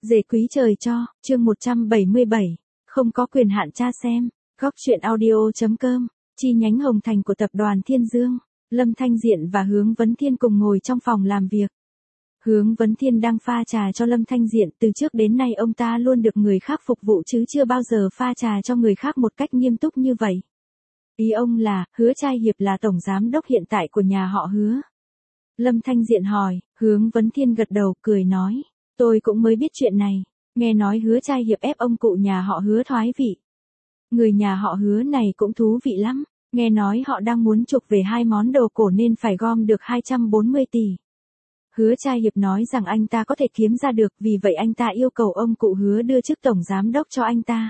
Dễ quý trời cho, chương 177, không có quyền hạn tra xem, góc truyện audio.com, chi nhánh Hồng Thành của tập đoàn Thiên Dương, Lâm Thanh Diện và Hướng Vấn Thiên cùng ngồi trong phòng làm việc. Hướng Vấn Thiên đang pha trà cho Lâm Thanh Diện, từ trước đến nay ông ta luôn được người khác phục vụ chứ chưa bao giờ pha trà cho người khác một cách nghiêm túc như vậy. Ý ông là, Hứa Trai Hiệp là tổng giám đốc hiện tại của nhà họ Hứa. Lâm Thanh Diện hỏi, Hướng Vấn Thiên gật đầu cười nói. Tôi cũng mới biết chuyện này, nghe nói Hứa Trai Hiệp ép ông cụ nhà họ Hứa thoái vị. Người nhà họ Hứa này cũng thú vị lắm, nghe nói họ đang muốn trục về 2 món đồ cổ nên phải gom được 240 tỷ. Hứa Trai Hiệp nói rằng anh ta có thể kiếm ra được, vì vậy anh ta yêu cầu ông cụ Hứa đưa chức tổng giám đốc cho anh ta.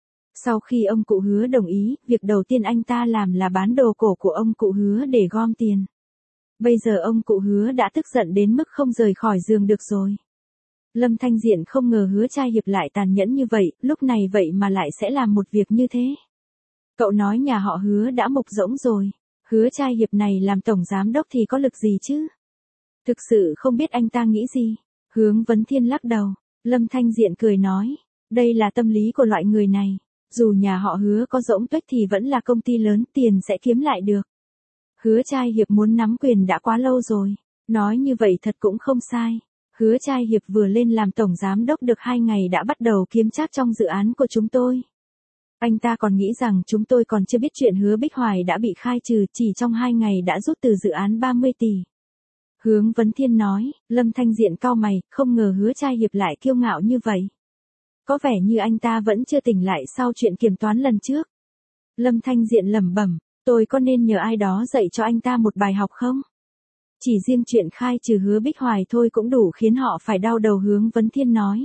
Sau khi ông cụ Hứa đồng ý, việc đầu tiên anh ta làm là bán đồ cổ của ông cụ Hứa để gom tiền. Bây giờ ông cụ Hứa đã tức giận đến mức không rời khỏi giường được rồi. Lâm Thanh Diện không ngờ Hứa Trai Hiệp lại tàn nhẫn như vậy, lúc này vậy mà lại sẽ làm một việc như thế. Cậu nói nhà họ Hứa đã mục rỗng rồi, Hứa Trai Hiệp này làm tổng giám đốc thì có lực gì chứ? Thực sự không biết anh ta nghĩ gì. Hướng Vấn Thiên lắc đầu, Lâm Thanh Diện cười nói, đây là tâm lý của loại người này, dù nhà họ Hứa có rỗng tuếch thì vẫn là công ty lớn, tiền sẽ kiếm lại được. Hứa Trai Hiệp muốn nắm quyền đã quá lâu rồi, nói như vậy thật cũng không sai. Hứa Trai Hiệp vừa lên làm tổng giám đốc được 2 ngày đã bắt đầu kiếm trác trong dự án của chúng tôi. Anh ta còn nghĩ rằng chúng tôi còn chưa biết chuyện Hứa Bích Hoài đã bị khai trừ, chỉ trong 2 ngày đã rút từ dự án 30 tỷ. Hướng Vấn Thiên nói, Lâm Thanh Diện cau mày, không ngờ Hứa Trai Hiệp lại kiêu ngạo như vậy. Có vẻ như anh ta vẫn chưa tỉnh lại sau chuyện kiểm toán lần trước. Lâm Thanh Diện lẩm bẩm, tôi có nên nhờ ai đó dạy cho anh ta một bài học không? Chỉ riêng chuyện khai trừ Hứa Bích Hoài thôi cũng đủ khiến họ phải đau đầu. Hướng Vấn Thiên nói.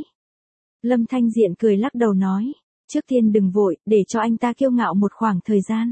Lâm Thanh Diện cười lắc đầu nói, trước tiên đừng vội, để cho anh ta kiêu ngạo một khoảng thời gian.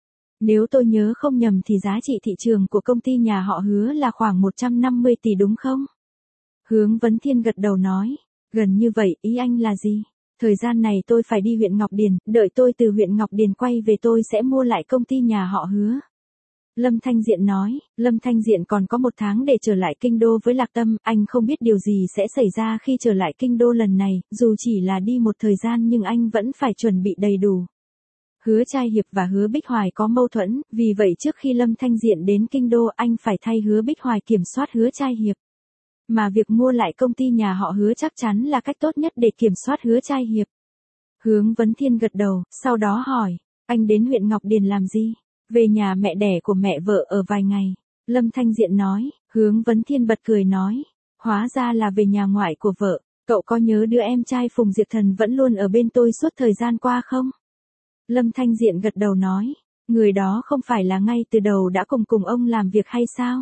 Nếu tôi nhớ không nhầm thì giá trị thị trường của công ty nhà họ Hứa là khoảng 150 tỷ đúng không? Hướng Vấn Thiên gật đầu nói, gần như vậy, ý anh là gì? Thời gian này tôi phải đi huyện Ngọc Điền, đợi tôi từ huyện Ngọc Điền quay về tôi sẽ mua lại công ty nhà họ Hứa. Lâm Thanh Diện nói, Lâm Thanh Diện còn có 1 tháng để trở lại kinh đô với Lạc Tâm, anh không biết điều gì sẽ xảy ra khi trở lại kinh đô lần này, dù chỉ là đi một thời gian nhưng anh vẫn phải chuẩn bị đầy đủ. Hứa Trai Hiệp và Hứa Bích Hoài có mâu thuẫn, vì vậy trước khi Lâm Thanh Diện đến kinh đô anh phải thay Hứa Bích Hoài kiểm soát Hứa Trai Hiệp. Mà việc mua lại công ty nhà họ Hứa chắc chắn là cách tốt nhất để kiểm soát Hứa Trai Hiệp. Hướng Vấn Thiên gật đầu, sau đó hỏi, anh đến huyện Ngọc Điền làm gì? Về nhà mẹ đẻ của mẹ vợ ở vài ngày. Lâm Thanh Diện nói, Hướng Vấn Thiên bật cười nói, hóa ra là về nhà ngoại của vợ, cậu có nhớ đứa em trai Phùng Diệp Thần vẫn luôn ở bên tôi suốt thời gian qua không? Lâm Thanh Diện gật đầu nói, người đó không phải là ngay từ đầu đã cùng ông làm việc hay sao?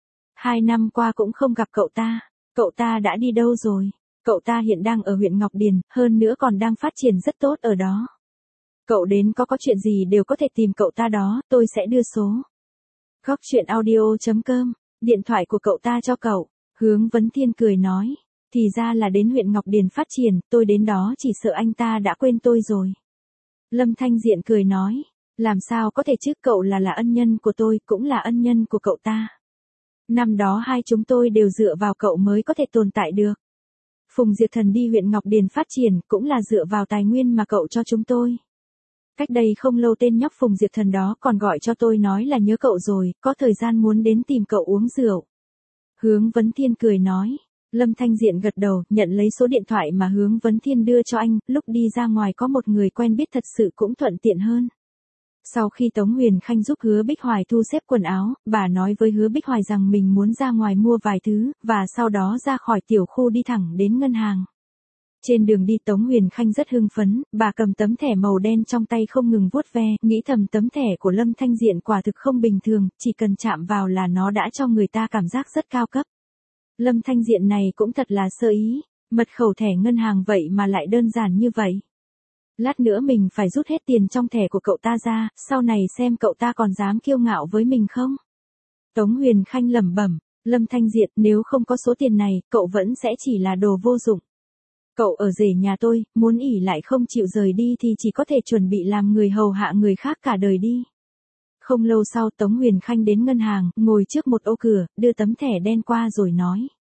2 năm qua cũng không gặp cậu ta đã đi đâu rồi? Cậu ta hiện đang ở huyện Ngọc Điền, hơn nữa còn đang phát triển rất tốt ở đó. Cậu đến có chuyện gì đều có thể tìm cậu ta đó, tôi sẽ đưa số. Góc truyện audio.com, điện thoại của cậu ta cho cậu. Hướng Vấn Thiên cười nói, thì ra là đến huyện Ngọc Điền phát triển, tôi đến đó chỉ sợ anh ta đã quên tôi rồi. Lâm Thanh Diện cười nói, làm sao có thể chứ, cậu là ân nhân của tôi, cũng là ân nhân của cậu ta. Năm đó hai chúng tôi đều dựa vào cậu mới có thể tồn tại được. Phùng Diệp Thần đi huyện Ngọc Điền phát triển, cũng là dựa vào tài nguyên mà cậu cho chúng tôi. Cách đây không lâu tên nhóc Phùng Diệp Thần đó còn gọi cho tôi nói là nhớ cậu rồi, có thời gian muốn đến tìm cậu uống rượu. Hướng Vấn Thiên cười nói. Lâm Thanh Diện gật đầu, nhận lấy số điện thoại mà Hướng Vấn Thiên đưa cho anh, lúc đi ra ngoài có một người quen biết thật sự cũng thuận tiện hơn. Sau khi Tống Huyền Khanh giúp Hứa Bích Hoài thu xếp quần áo, bà nói với Hứa Bích Hoài rằng mình muốn ra ngoài mua vài thứ, và sau đó ra khỏi tiểu khu đi thẳng đến ngân hàng. Trên đường đi Tống Huyền Khanh rất hưng phấn, bà cầm tấm thẻ màu đen trong tay không ngừng vuốt ve, nghĩ thầm tấm thẻ của Lâm Thanh Diện quả thực không bình thường, chỉ cần chạm vào là nó đã cho người ta cảm giác rất cao cấp. Lâm Thanh Diện này cũng thật là sơ ý, mật khẩu thẻ ngân hàng vậy mà lại đơn giản như vậy. Lát nữa mình phải rút hết tiền trong thẻ của cậu ta ra, sau này xem cậu ta còn dám kiêu ngạo với mình không. Tống Huyền Khanh lẩm bẩm, Lâm Thanh Diện, nếu không có số tiền này, cậu vẫn sẽ chỉ là đồ vô dụng. Cậu ở rể nhà tôi, muốn ỉ lại không chịu rời đi thì chỉ có thể chuẩn bị làm người hầu hạ người khác cả đời đi. Không lâu sau Tống Huyền Khanh đến ngân hàng, ngồi trước một ô cửa, đưa tấm thẻ đen qua rồi nói.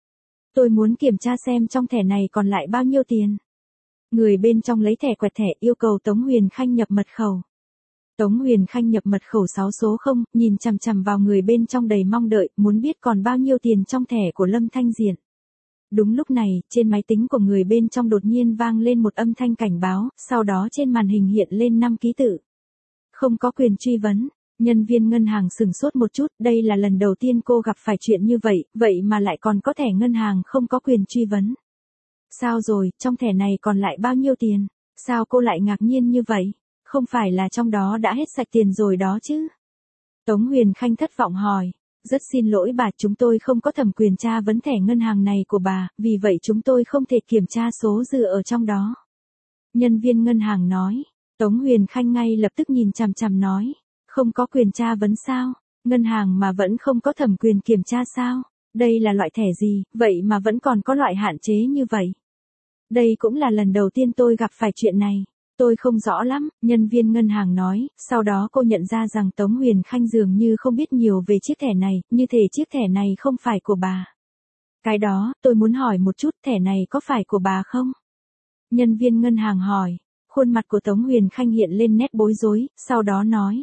Tôi muốn kiểm tra xem trong thẻ này còn lại bao nhiêu tiền. Người bên trong lấy thẻ quẹt thẻ yêu cầu Tống Huyền Khanh nhập mật khẩu. Tống Huyền Khanh nhập mật khẩu 6 số 0, nhìn chằm chằm vào người bên trong đầy mong đợi, muốn biết còn bao nhiêu tiền trong thẻ của Lâm Thanh Diện. Đúng lúc này, trên máy tính của người bên trong đột nhiên vang lên một âm thanh cảnh báo, sau đó trên màn hình hiện lên 5 ký tự. Không có quyền truy vấn. Nhân viên ngân hàng sửng sốt một chút, đây là lần đầu tiên cô gặp phải chuyện như vậy, vậy mà lại còn có thẻ ngân hàng không có quyền truy vấn. Sao rồi, trong thẻ này còn lại bao nhiêu tiền? Sao cô lại ngạc nhiên như vậy? Không phải là trong đó đã hết sạch tiền rồi đó chứ? Tống Huyền Khanh thất vọng hỏi. Rất xin lỗi bà, chúng tôi không có thẩm quyền tra vấn thẻ ngân hàng này của bà, vì vậy chúng tôi không thể kiểm tra số dư ở trong đó. Nhân viên ngân hàng nói. Tống Huyền Khanh ngay lập tức nhìn chằm chằm nói. Không có quyền tra vấn sao? Ngân hàng mà vẫn không có thẩm quyền kiểm tra sao? Đây là loại thẻ gì, vậy mà vẫn còn có loại hạn chế như vậy? Đây cũng là lần đầu tiên tôi gặp phải chuyện này. Tôi không rõ lắm, nhân viên ngân hàng nói, sau đó cô nhận ra rằng Tống Huyền Khanh dường như không biết nhiều về chiếc thẻ này, như thể chiếc thẻ này không phải của bà. Cái đó, tôi muốn hỏi một chút, thẻ này có phải của bà không? Nhân viên ngân hàng hỏi, khuôn mặt của Tống Huyền Khanh hiện lên nét bối rối, sau đó nói.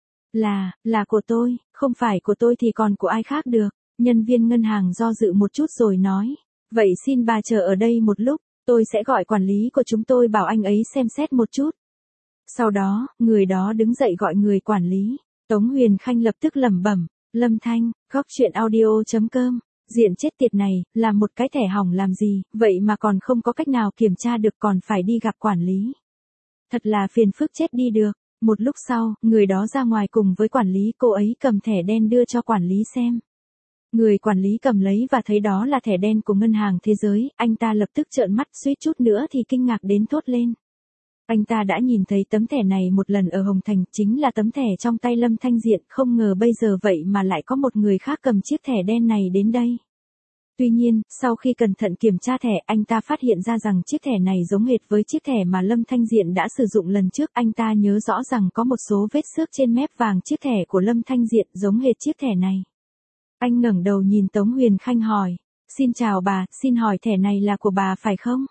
Là của tôi, không phải của tôi thì còn của ai khác được. Nhân viên ngân hàng do dự một chút rồi nói, vậy xin bà chờ ở đây một lúc. Tôi sẽ gọi quản lý của chúng tôi bảo anh ấy xem xét một chút. Sau đó, người đó đứng dậy gọi người quản lý. Tống Huyền Khanh lập tức lẩm bẩm, Lâm Thanh, gocchuyenaudio.com, diện chết tiệt này, làm một cái thẻ hỏng làm gì, vậy mà còn không có cách nào kiểm tra được còn phải đi gặp quản lý. Thật là phiền phức chết đi được. Một lúc sau, người đó ra ngoài cùng với quản lý, cô ấy cầm thẻ đen đưa cho quản lý xem. Người quản lý cầm lấy và thấy đó là thẻ đen của Ngân hàng Thế giới, anh ta lập tức trợn mắt suýt chút nữa thì kinh ngạc đến thốt lên. Anh ta đã nhìn thấy tấm thẻ này một lần ở Hồng Thành, chính là tấm thẻ trong tay Lâm Thanh Diện, không ngờ bây giờ vậy mà lại có một người khác cầm chiếc thẻ đen này đến đây. Tuy nhiên, sau khi cẩn thận kiểm tra thẻ, anh ta phát hiện ra rằng chiếc thẻ này giống hệt với chiếc thẻ mà Lâm Thanh Diện đã sử dụng lần trước. Anh ta nhớ rõ rằng có một số vết xước trên mép vàng chiếc thẻ của Lâm Thanh Diện giống hệt chiếc thẻ này. Anh ngẩng đầu nhìn Tống Huyền Khanh hỏi, xin chào bà, xin hỏi thẻ này là của bà phải không?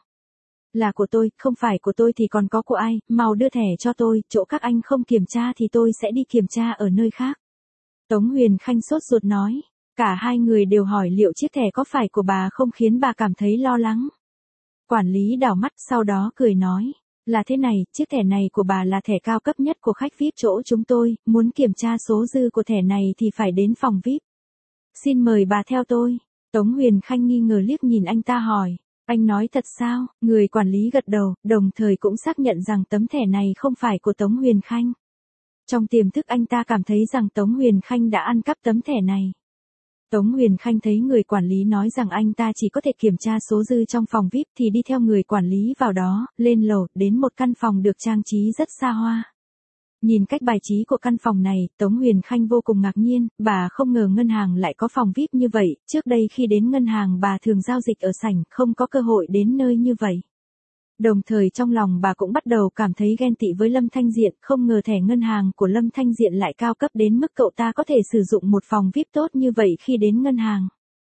Là của tôi, không phải của tôi thì còn có của ai, mau đưa thẻ cho tôi, chỗ các anh không kiểm tra thì tôi sẽ đi kiểm tra ở nơi khác. Tống Huyền Khanh sốt ruột nói, cả hai người đều hỏi liệu chiếc thẻ có phải của bà không khiến bà cảm thấy lo lắng. Quản lý đảo mắt sau đó cười nói, là thế này, chiếc thẻ này của bà là thẻ cao cấp nhất của khách VIP chỗ chúng tôi, muốn kiểm tra số dư của thẻ này thì phải đến phòng VIP. Xin mời bà theo tôi. Tống Huyền Khanh nghi ngờ liếc nhìn anh ta hỏi, anh nói thật sao? Người quản lý gật đầu, đồng thời cũng xác nhận rằng tấm thẻ này không phải của Tống Huyền Khanh. Trong tiềm thức anh ta cảm thấy rằng Tống Huyền Khanh đã ăn cắp tấm thẻ này. Tống Huyền Khanh thấy người quản lý nói rằng anh ta chỉ có thể kiểm tra số dư trong phòng VIP thì đi theo người quản lý vào đó, lên lầu, đến một căn phòng được trang trí rất xa hoa. Nhìn cách bài trí của căn phòng này, Tống Huyền Khanh vô cùng ngạc nhiên, bà không ngờ ngân hàng lại có phòng VIP như vậy, trước đây khi đến ngân hàng bà thường giao dịch ở sảnh, không có cơ hội đến nơi như vậy. Đồng thời trong lòng bà cũng bắt đầu cảm thấy ghen tị với Lâm Thanh Diện, không ngờ thẻ ngân hàng của Lâm Thanh Diện lại cao cấp đến mức cậu ta có thể sử dụng một phòng VIP tốt như vậy khi đến ngân hàng.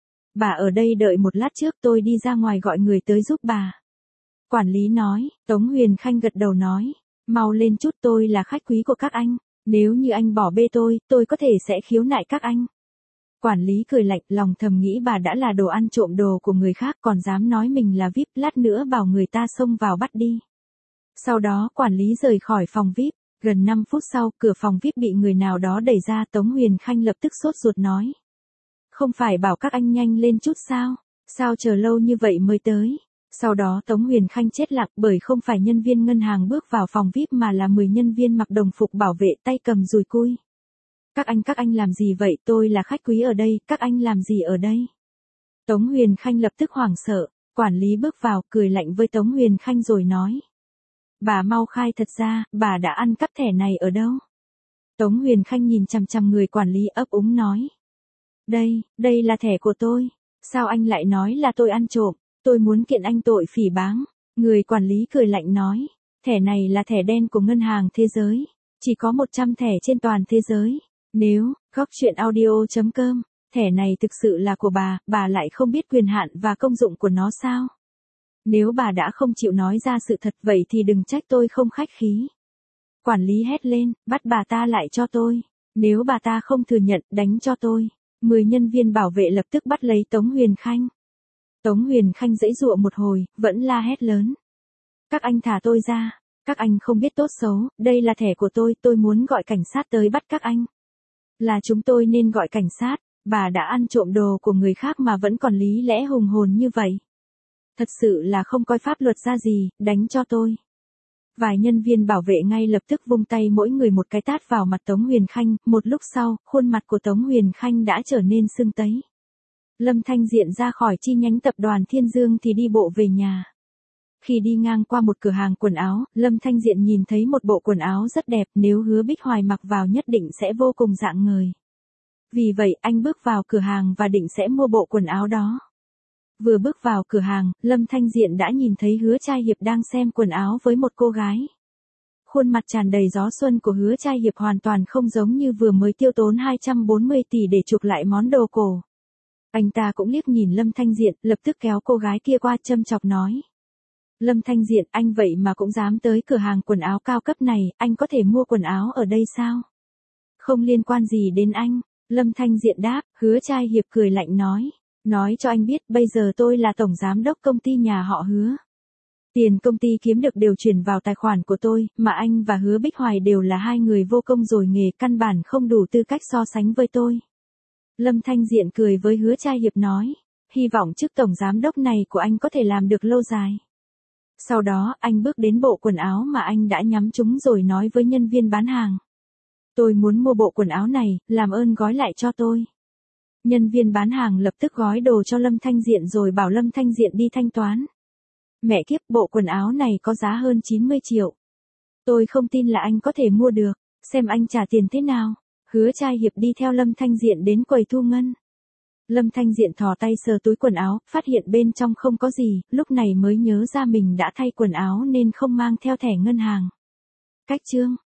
Bà ở đây đợi một lát trước, tôi đi ra ngoài gọi người tới giúp bà. Quản lý nói. Tống Huyền Khanh gật đầu nói, mau lên chút, tôi là khách quý của các anh, nếu như anh bỏ bê tôi có thể sẽ khiếu nại các anh. Quản lý cười lạnh, lòng thầm nghĩ bà đã là đồ ăn trộm đồ của người khác còn dám nói mình là VIP, lát nữa bảo người ta xông vào bắt đi. Sau đó quản lý rời khỏi phòng VIP, gần 5 phút sau, cửa phòng VIP bị người nào đó đẩy ra, Tống Huyền Khanh lập tức sốt ruột nói. Không phải bảo các anh nhanh lên chút sao? Sao chờ lâu như vậy mới tới? Sau đó Tống Huyền Khanh chết lặng bởi không phải nhân viên ngân hàng bước vào phòng VIP mà là 10 nhân viên mặc đồng phục bảo vệ tay cầm dùi cui. Các anh làm gì vậy? Tôi là khách quý ở đây, các anh làm gì ở đây? Tống Huyền Khanh lập tức hoảng sợ, quản lý bước vào, cười lạnh với Tống Huyền Khanh rồi nói. Bà mau khai thật ra, bà đã ăn cắp thẻ này ở đâu? Tống Huyền Khanh nhìn chằm chằm người quản lý ấp úng nói. Đây là thẻ của tôi. Sao anh lại nói là tôi ăn trộm? Tôi muốn kiện anh tội phỉ báng. Người quản lý cười lạnh nói. Thẻ này là thẻ đen của Ngân hàng Thế giới. Chỉ có 100 thẻ trên toàn thế giới. Nếu, gocchuyenaudio.com Thẻ này thực sự là của bà lại không biết quyền hạn và công dụng của nó sao? Nếu bà đã không chịu nói ra sự thật vậy thì đừng trách tôi không khách khí. Quản lý hét lên, bắt bà ta lại cho tôi. Nếu bà ta không thừa nhận, đánh cho tôi. 10 nhân viên bảo vệ lập tức bắt lấy Tống Huyền Khanh. Tống Huyền Khanh giãy giụa một hồi, vẫn la hét lớn. Các anh thả tôi ra. Các anh không biết tốt xấu, đây là thẻ của tôi muốn gọi cảnh sát tới bắt các anh. Là chúng tôi nên gọi cảnh sát, bà đã ăn trộm đồ của người khác mà vẫn còn lý lẽ hùng hồn như vậy. Thật sự là không coi pháp luật ra gì, đánh cho tôi. Vài nhân viên bảo vệ ngay lập tức vung tay mỗi người một cái tát vào mặt Tống Huyền Khanh, một lúc sau, khuôn mặt của Tống Huyền Khanh đã trở nên sưng tấy. Lâm Thanh Diện ra khỏi chi nhánh tập đoàn Thiên Dương thì đi bộ về nhà. Khi đi ngang qua một cửa hàng quần áo, Lâm Thanh Diện nhìn thấy một bộ quần áo rất đẹp, nếu Hứa Bích Hoài mặc vào nhất định sẽ vô cùng rạng ngời. Vì vậy anh bước vào cửa hàng và định sẽ mua bộ quần áo đó. Vừa bước vào cửa hàng, Lâm Thanh Diện đã nhìn thấy Hứa Trai Hiệp đang xem quần áo với một cô gái. Khuôn mặt tràn đầy gió xuân của Hứa Trai Hiệp hoàn toàn không giống như vừa mới tiêu tốn 240 tỷ để chuộc lại món đồ cổ. Anh ta cũng liếc nhìn Lâm Thanh Diện, lập tức kéo cô gái kia qua châm chọc nói. Lâm Thanh Diện, anh vậy mà cũng dám tới cửa hàng quần áo cao cấp này, anh có thể mua quần áo ở đây sao? Không liên quan gì đến anh. Lâm Thanh Diện đáp, Hứa Trai Hiệp cười lạnh nói. Nói cho anh biết, bây giờ tôi là tổng giám đốc công ty nhà họ Hứa. Tiền công ty kiếm được đều chuyển vào tài khoản của tôi, mà anh và Hứa Bích Hoài đều là hai người vô công rồi nghề, căn bản không đủ tư cách so sánh với tôi. Lâm Thanh Diện cười với Hứa Trai Hiệp nói, hy vọng chức tổng giám đốc này của anh có thể làm được lâu dài. Sau đó, anh bước đến bộ quần áo mà anh đã nhắm trúng rồi nói với nhân viên bán hàng. Tôi muốn mua bộ quần áo này, làm ơn gói lại cho tôi. Nhân viên bán hàng lập tức gói đồ cho Lâm Thanh Diện rồi bảo Lâm Thanh Diện đi thanh toán. Mẹ kiếp, bộ quần áo này có giá hơn 90 triệu. Tôi không tin là anh có thể mua được, xem anh trả tiền thế nào. Hứa Trai Hiệp đi theo Lâm Thanh Diện đến quầy thu ngân. Lâm Thanh Diện thò tay sờ túi quần áo, phát hiện bên trong không có gì, lúc này mới nhớ ra mình đã thay quần áo nên không mang theo thẻ ngân hàng. Cách chương